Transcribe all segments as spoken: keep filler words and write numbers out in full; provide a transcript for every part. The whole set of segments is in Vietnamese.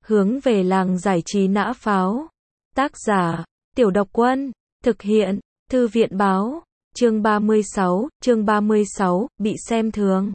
hướng về làng giải trí nã pháo. Tác giả, Tiểu Độc Quân, thực hiện, Thư viện báo, chương ba mươi sáu, chương ba mươi sáu, bị xem thường.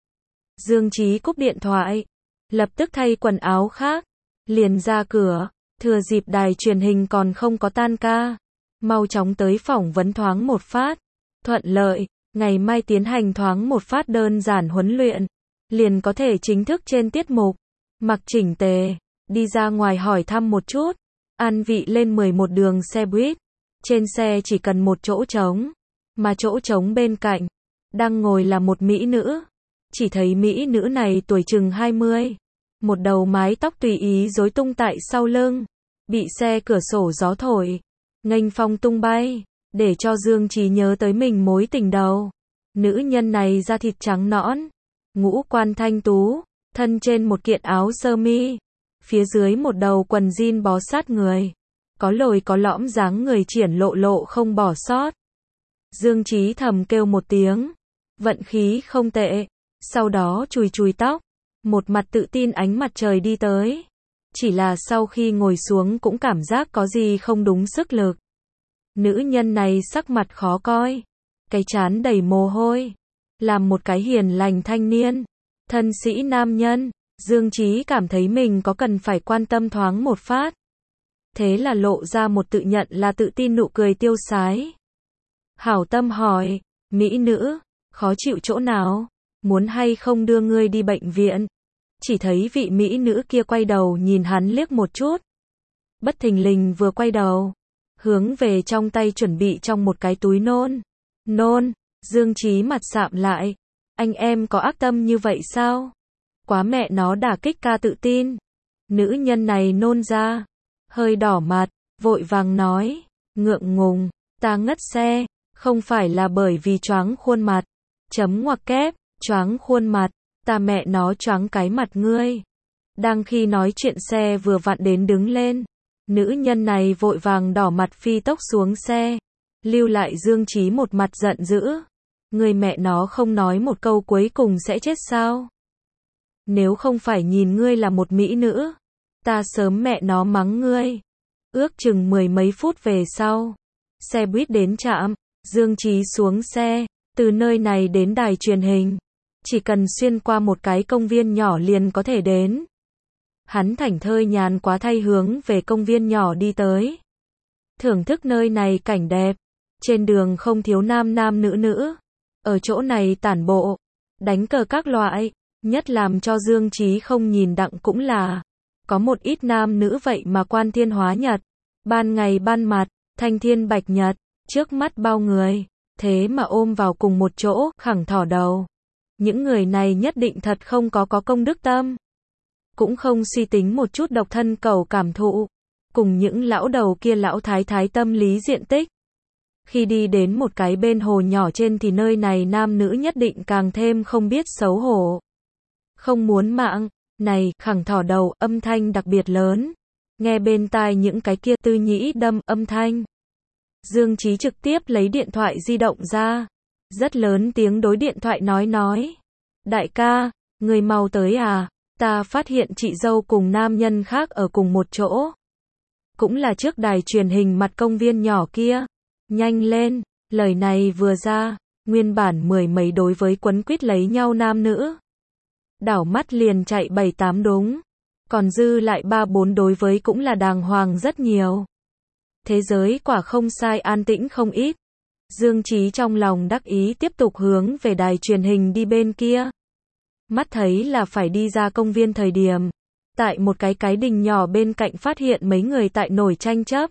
Dương Chí cúp điện thoại, lập tức thay quần áo khác, liền ra cửa, thừa dịp đài truyền hình còn không có tan ca, mau chóng tới phỏng vấn thoáng một phát, thuận lợi, ngày mai tiến hành thoáng một phát đơn giản huấn luyện, liền có thể chính thức trên tiết mục, mặc chỉnh tề, đi ra ngoài hỏi thăm một chút, an vị lên mười một đường xe buýt, trên xe chỉ cần một chỗ trống, mà chỗ trống bên cạnh, đang ngồi là một mỹ nữ, chỉ thấy mỹ nữ này tuổi chừng hai mươi, một đầu mái tóc tùy ý rối tung tại sau lưng, bị xe cửa sổ gió thổi, nghênh phong tung bay, để cho Dương Chí nhớ tới mình mối tình đầu. Nữ nhân này da thịt trắng nõn, ngũ quan thanh tú, thân trên một kiện áo sơ mi, phía dưới một đầu quần jean bó sát người, có lồi có lõm dáng người triển lộ lộ không bỏ sót. Dương Chí thầm kêu một tiếng, vận khí không tệ, sau đó chùi chùi tóc, một mặt tự tin ánh mặt trời đi tới. Chỉ là sau khi ngồi xuống cũng cảm giác có gì không đúng sức lực. Nữ nhân này sắc mặt khó coi, cái trán đầy mồ hôi, làm một cái hiền lành thanh niên, thân sĩ nam nhân, Dương Chí cảm thấy mình có cần phải quan tâm thoáng một phát. Thế là lộ ra một tự nhận là tự tin nụ cười tiêu sái. Hảo tâm hỏi, mỹ nữ, khó chịu chỗ nào, muốn hay không đưa ngươi đi bệnh viện? Chỉ thấy vị mỹ nữ kia quay đầu nhìn hắn liếc một chút. Bất thình lình vừa quay đầu, hướng về trong tay chuẩn bị trong một cái túi nôn. Nôn, Dương Chí mặt sạm lại. Anh em có ác tâm như vậy sao? Quá mẹ nó đả kích ca tự tin. Nữ nhân này nôn ra, hơi đỏ mặt, vội vàng nói, ngượng ngùng, ta ngất xe, không phải là bởi vì choáng khuôn mặt. Chấm ngoặc kép, choáng khuôn mặt, ta mẹ nó choáng cái mặt ngươi. Đang khi nói chuyện xe vừa vặn đến đứng lên, nữ nhân này vội vàng đỏ mặt phi tốc xuống xe, lưu lại Dương Chí một mặt giận dữ. Người mẹ nó không nói một câu cuối cùng sẽ chết sao? Nếu không phải nhìn ngươi là một mỹ nữ, ta sớm mẹ nó mắng ngươi. Ước chừng mười mấy phút về sau, xe buýt đến trạm, Dương Chí xuống xe, từ nơi này đến đài truyền hình, chỉ cần xuyên qua một cái công viên nhỏ liền có thể đến. Hắn thảnh thơi nhàn quá thay hướng về công viên nhỏ đi tới. Thưởng thức nơi này cảnh đẹp, trên đường không thiếu nam nam nữ nữ, ở chỗ này tản bộ, đánh cờ các loại, nhất làm cho Dương Chí không nhìn đặng cũng là, có một ít nam nữ vậy mà quan thiên hóa nhật, ban ngày ban mặt, thanh thiên bạch nhật, trước mắt bao người, thế mà ôm vào cùng một chỗ, khẳng thỏ đầu. Những người này nhất định thật không có có công đức tâm, cũng không suy tính một chút độc thân cầu cảm thụ, cùng những lão đầu kia lão thái thái tâm lý diện tích. Khi đi đến một cái bên hồ nhỏ trên thì nơi này nam nữ nhất định càng thêm không biết xấu hổ. Không muốn mạng, này, khẳng thỏ đầu, âm thanh đặc biệt lớn, nghe bên tai những cái kia tư nhĩ đâm âm thanh. Dương Chí trực tiếp lấy điện thoại di động ra, rất lớn tiếng đối điện thoại nói nói. Đại ca, người mau tới à, ta phát hiện chị dâu cùng nam nhân khác ở cùng một chỗ. Cũng là trước đài truyền hình mặt công viên nhỏ kia. Nhanh lên, lời này vừa ra, nguyên bản mười mấy đối với quấn quýt lấy nhau nam nữ. Đảo mắt liền chạy bảy tám đúng, còn dư lại ba bốn đối với cũng là đàng hoàng rất nhiều. Thế giới quả không sai an tĩnh không ít. Dương Chí trong lòng đắc ý tiếp tục hướng về đài truyền hình đi bên kia. Mắt thấy là phải đi ra công viên thời điểm, tại một cái cái đình nhỏ bên cạnh phát hiện mấy người tại nổi tranh chấp.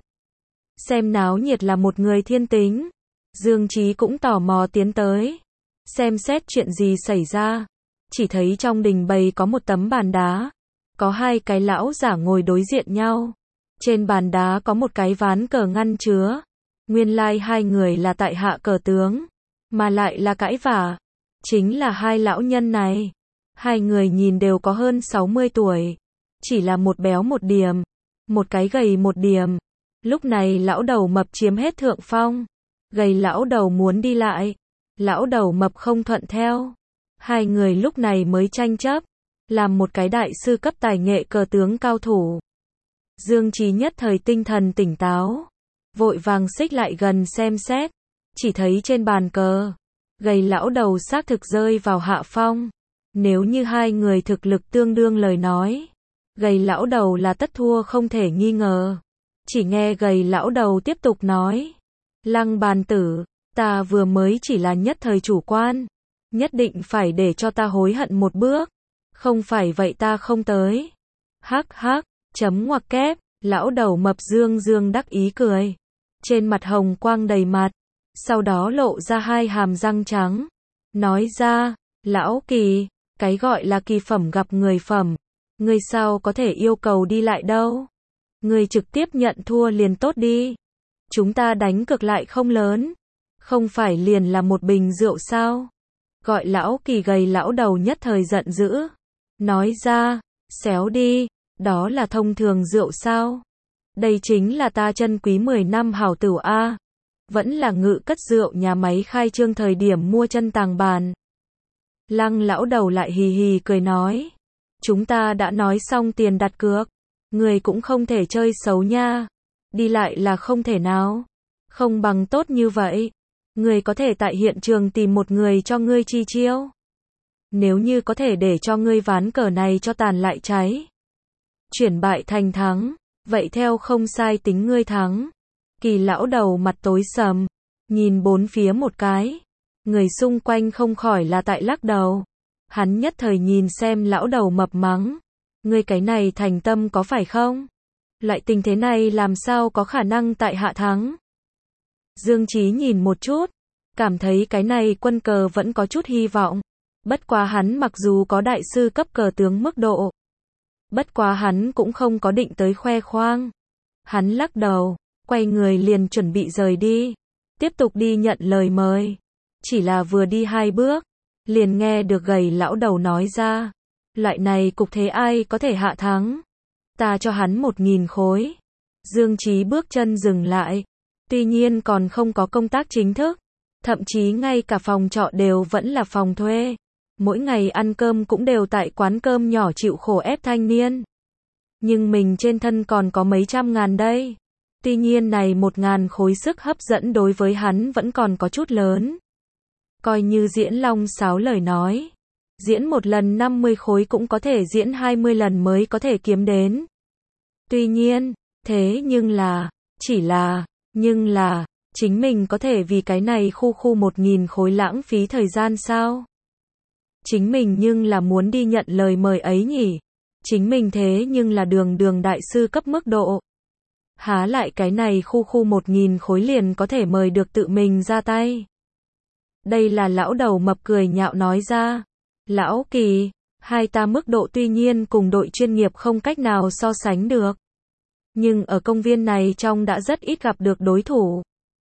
Xem náo nhiệt là một người thiên tính. Dương Chí cũng tò mò tiến tới, xem xét chuyện gì xảy ra. Chỉ thấy trong đình bày có một tấm bàn đá, có hai cái lão giả ngồi đối diện nhau. Trên bàn đá có một cái ván cờ ngăn chứa. Nguyên lai like hai người là tại hạ cờ tướng, mà lại là cãi vả. Chính là hai lão nhân này. Hai người nhìn đều có hơn sáu mươi tuổi, chỉ là một béo một điềm, một cái gầy một điềm. Lúc này lão đầu mập chiếm hết thượng phong, gầy lão đầu muốn đi lại, lão đầu mập không thuận theo. Hai người lúc này mới tranh chấp, làm một cái đại sư cấp tài nghệ cờ tướng cao thủ. Dương Chí nhất thời tinh thần tỉnh táo, vội vàng xích lại gần xem xét, chỉ thấy trên bàn cờ, gầy lão đầu xác thực rơi vào hạ phong. Nếu như hai người thực lực tương đương lời nói, gầy lão đầu là tất thua không thể nghi ngờ. Chỉ nghe gầy lão đầu tiếp tục nói, Lăng bàn tử, ta vừa mới chỉ là nhất thời chủ quan, nhất định phải để cho ta hối hận một bước, không phải vậy ta không tới. Hắc hắc, chấm ngoặc kép, lão đầu mập dương dương đắc ý cười, trên mặt hồng quang đầy mặt, sau đó lộ ra hai hàm răng trắng, nói ra, lão Kỳ, cái gọi là kỳ phẩm gặp người phẩm, ngươi sao có thể yêu cầu đi lại đâu, ngươi trực tiếp nhận thua liền tốt đi, chúng ta đánh cược lại không lớn, không phải liền là một bình rượu sao, gọi lão Kỳ gầy lão đầu nhất thời giận dữ, nói ra, xéo đi, đó là thông thường rượu sao, đây chính là ta chân quý mười năm hảo tửu a, vẫn là ngự cất rượu nhà máy khai trương thời điểm mua chân tàng bàn. Lăng lão đầu lại hì hì cười nói, chúng ta đã nói xong tiền đặt cược, người cũng không thể chơi xấu nha, đi lại là không thể nào, không bằng tốt như vậy, người có thể tại hiện trường tìm một người cho ngươi chi chiêu, nếu như có thể để cho ngươi ván cờ này cho tàn lại cháy, chuyển bại thành thắng, vậy theo không sai tính ngươi thắng. Kỳ lão đầu mặt tối sầm, nhìn bốn phía một cái, người xung quanh không khỏi là tại lắc đầu. Hắn nhất thời nhìn xem lão đầu mập mắng, ngươi cái này thành tâm có phải không? Loại tình thế này làm sao có khả năng tại hạ thắng? Dương Chí nhìn một chút, cảm thấy cái này quân cờ vẫn có chút hy vọng. Bất quá hắn mặc dù có đại sư cấp cờ tướng mức độ, bất quá hắn cũng không có định tới khoe khoang. Hắn lắc đầu, quay người liền chuẩn bị rời đi, tiếp tục đi nhận lời mời. Chỉ là vừa đi hai bước, liền nghe được gầy lão đầu nói ra, loại này cục thế ai có thể hạ thắng, ta cho hắn một nghìn khối. Dương Chí bước chân dừng lại, tuy nhiên còn không có công tác chính thức, thậm chí ngay cả phòng trọ đều vẫn là phòng thuê, mỗi ngày ăn cơm cũng đều tại quán cơm nhỏ chịu khổ ép thanh niên. Nhưng mình trên thân còn có mấy trăm ngàn đây. Tuy nhiên này một ngàn khối sức hấp dẫn đối với hắn vẫn còn có chút lớn. Coi như diễn long sáo lời nói, diễn một lần năm mươi khối cũng có thể diễn hai mươi lần mới có thể kiếm đến. Tuy nhiên, thế nhưng là, chỉ là, nhưng là, chính mình có thể vì cái này khu khu một nghìn khối lãng phí thời gian sao? Chính mình nhưng là muốn đi nhận lời mời ấy nhỉ? Chính mình thế nhưng là đường đường đại sư cấp mức độ. Há lại cái này khu khu một nghìn khối liền có thể mời được tự mình ra tay. Đây là lão đầu mập cười nhạo nói ra. Lão Kỳ, hai ta mức độ tuy nhiên cùng đội chuyên nghiệp không cách nào so sánh được. Nhưng ở công viên này trong đã rất ít gặp được đối thủ.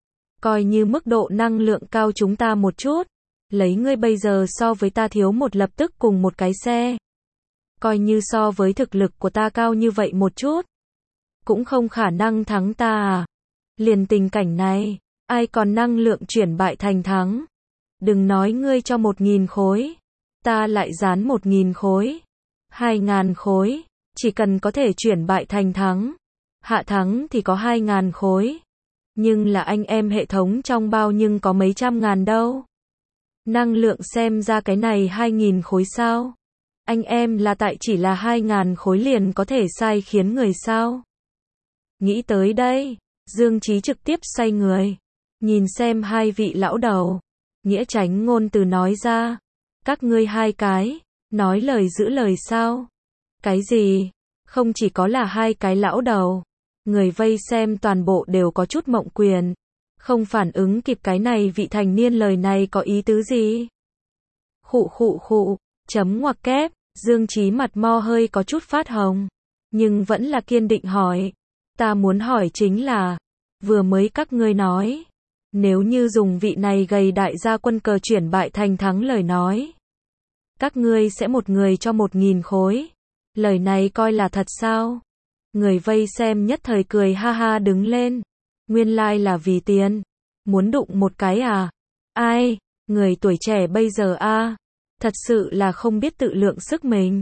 Coi như mức độ năng lượng cao chúng ta một chút. Lấy ngươi bây giờ so với ta thiếu một lập tức cùng một cái xe. Coi như so với thực lực của ta cao như vậy một chút. Cũng không khả năng thắng ta à. Liền tình cảnh này, ai còn năng lượng chuyển bại thành thắng. Đừng nói ngươi cho một nghìn khối. Ta lại dán một nghìn khối. Hai ngàn khối. Chỉ cần có thể chuyển bại thành thắng. Hạ thắng thì có hai ngàn khối. Nhưng là anh em hệ thống trong bao nhưng có mấy trăm ngàn đâu. Năng lượng xem ra cái này hai nghìn khối sao. Anh em là tại chỉ là hai ngàn khối liền có thể sai khiến người sao. Nghĩ tới đây, Dương Chí trực tiếp xoay người. Nhìn xem hai vị lão đầu. Nghĩa tránh ngôn từ nói ra. Các ngươi hai cái, nói lời giữ lời sao. Cái gì? Không chỉ có là hai cái lão đầu. Người vây xem toàn bộ đều có chút mộng quyền. Không phản ứng kịp cái này vị thành niên lời này có ý tứ gì. Khụ khụ khụ, chấm ngoặc kép, Dương Chí mặt mo hơi có chút phát hồng. Nhưng vẫn là kiên định hỏi. Ta muốn hỏi chính là, vừa mới các ngươi nói, nếu như dùng vị này gầy đại gia quân cờ chuyển bại thành thắng lời nói, các ngươi sẽ một người cho một nghìn khối. Lời này coi là thật sao? Người vây xem nhất thời cười ha ha đứng lên. Nguyên lai là vì tiền. Muốn đụng một cái à? Ai? Người tuổi trẻ bây giờ a, thật sự là không biết tự lượng sức mình.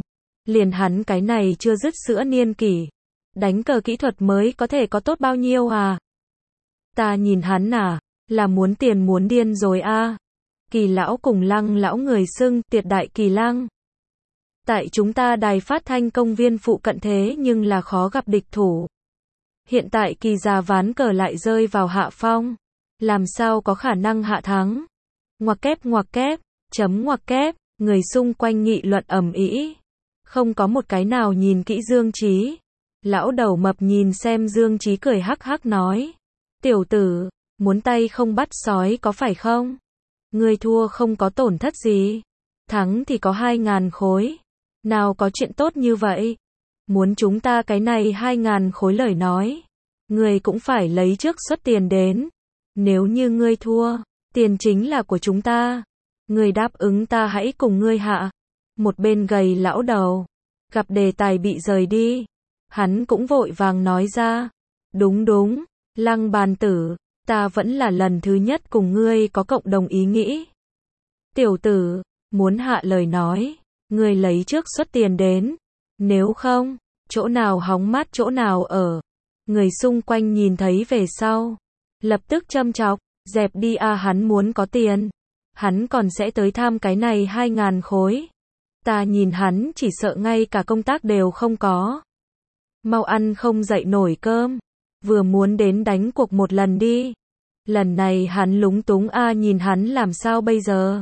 Liền hắn cái này chưa dứt sữa niên kỷ, đánh cờ kỹ thuật mới có thể có tốt bao nhiêu à? Ta nhìn hắn à, là muốn tiền muốn điên rồi a. À. Kỳ lão cùng Lăng lão người xưng Tuyệt đại kỳ lăng. Tại chúng ta đài phát thanh công viên phụ cận thế nhưng là khó gặp địch thủ. Hiện tại Kỳ già ván cờ lại rơi vào hạ phong, làm sao có khả năng hạ thắng? Ngoặc kép ngoặc kép, chấm ngoặc kép, người xung quanh nghị luận ầm ĩ. Không có một cái nào nhìn kỹ Dương Chí. Lão đầu mập nhìn xem Dương Chí cười hắc hắc nói: "Tiểu tử, muốn tay không bắt sói có phải không? Ngươi thua không có tổn thất gì, thắng thì có hai ngàn khối. Nào có chuyện tốt như vậy. Muốn chúng ta cái này hai ngàn khối lời nói, ngươi cũng phải lấy trước xuất tiền đến. Nếu như ngươi thua, tiền chính là của chúng ta. Ngươi đáp ứng ta hãy cùng ngươi hạ." Một bên gầy lão đầu, gặp đề tài bị rời đi, hắn cũng vội vàng nói ra: "Đúng đúng, Lăng bàn tử, ta vẫn là lần thứ nhất cùng ngươi có cộng đồng ý nghĩ. Tiểu tử, muốn hạ lời nói, ngươi lấy trước xuất tiền đến, nếu không, chỗ nào hóng mát chỗ nào ở." Người xung quanh nhìn thấy về sau, lập tức châm chọc: "Dẹp đi a, hắn muốn có tiền, hắn còn sẽ tới tham cái này hai ngàn khối. Ta nhìn hắn chỉ sợ ngay cả công tác đều không có. Mau ăn không dậy nổi cơm, vừa muốn đến đánh cuộc một lần đi." Lần này hắn lúng túng a, nhìn hắn làm sao bây giờ?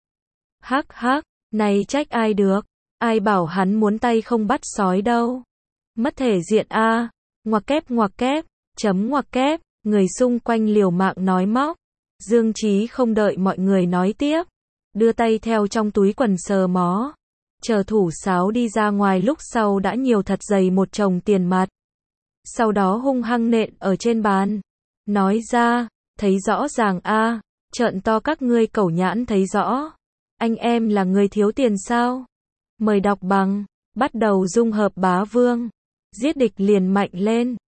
Hắc hắc, này trách ai được, ai bảo hắn muốn tay không bắt sói đâu. Mất thể diện a. Ngoặc kép ngoặc kép, chấm ngoặc kép, người xung quanh liều mạng nói móc. Dương Chí không đợi mọi người nói tiếp, đưa tay theo trong túi quần sờ mó. Chờ thủ sáo đi ra ngoài lúc sau đã nhiều thật dày một chồng tiền mặt. Sau đó hung hăng nện ở trên bàn, nói ra: "Thấy rõ ràng a, trợn to các ngươi cẩu nhãn thấy rõ. Anh em là người thiếu tiền sao? Mời đọc bằng, bắt đầu dung hợp bá vương, giết địch liền mạnh lên."